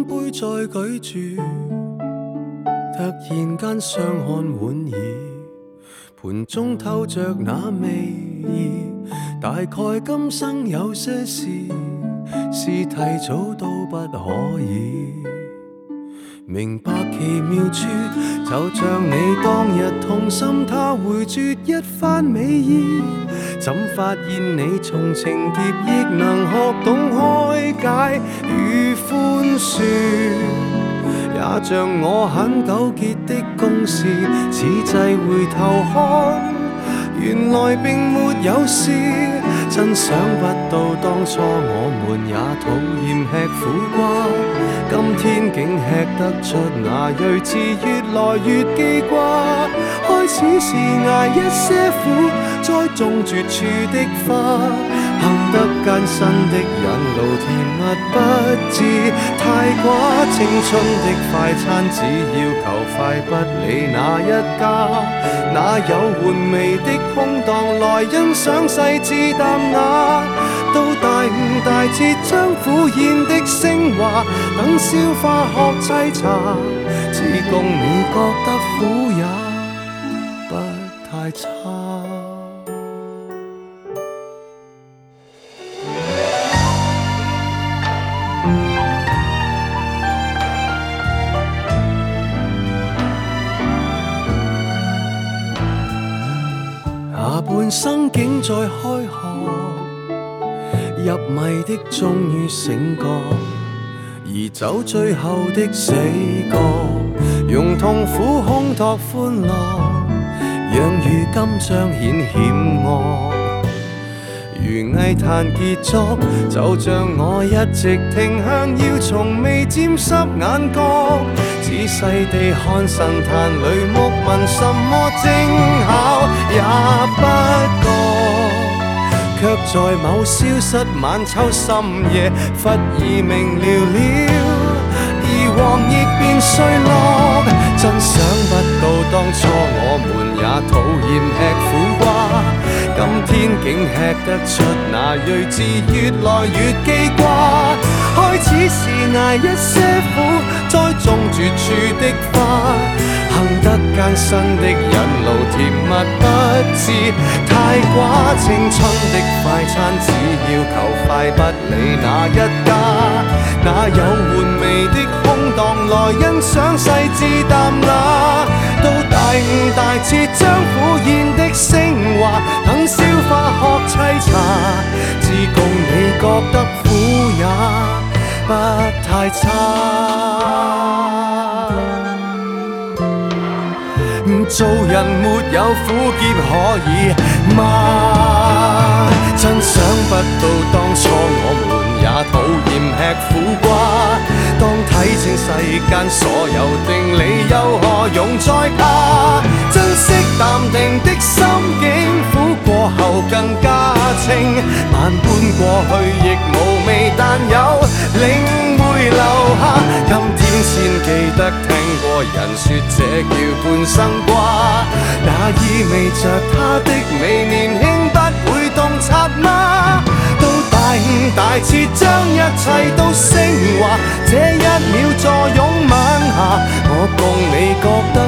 干杯再舉住，突然間相看莞爾，盤中透着那味意。大概今生有些事是提早都不可以明白奇妙處，就像你當日痛心他回絕一番美意，怎發現你從情劫亦能學懂開解與寬恕，也像我很糾結的公事，此際回頭看原來並沒有事，真想不到當初我們也討厭吃苦瓜，今天竟吃得出那睿智，越來越記掛。開始是捱一些苦，栽種絕處的花，行得艱辛的引路，甜蜜不致太寡。青春的快餐只要求快，不理哪一家，哪有玩味的空檔來欣賞細緻淡雅。到大悟大徹將苦宴的昇華，等消化學沏茶，只供你覺得苦也不太差。下半生竟在開學，入迷的終於醒覺，而走最後的死角，用痛苦烘托歡樂，讓如今彰顯險惡。如藝壇傑作，就像我一直停向，要從未沾濕眼角，仔細地看神壇裏木紋，什麼精巧也不覺，卻在某消失晚秋深夜，忽已明了而黃亦變碎落。真想不到當初我們也討厭吃苦瓜，今天竟吃得出那睿智，越來越記掛。開始是捱一些苦，栽種絕處的花，行得艱辛的引路，甜蜜不致太寡。青春的快餐只要求快，不理哪一家，哪有玩味的空檔來欣賞細緻淡雅。到大悟大徹將苦宴的昇華，等消化學沏茶，只供你覺得苦也不太差。做人沒有苦澀可以嗎？真想不到當初我們也討厭吃苦瓜，當睇清世間所有定理，又何用再怕？珍惜淡定的心境，苦過後更加清，萬般過去亦無味，但有領會留下。今天先記得聽過人說這叫半生瓜，那意味着他的美年輕不會洞察嗎？到大悟大徹將一切都昇華，這一秒坐擁晚霞，我共你覺得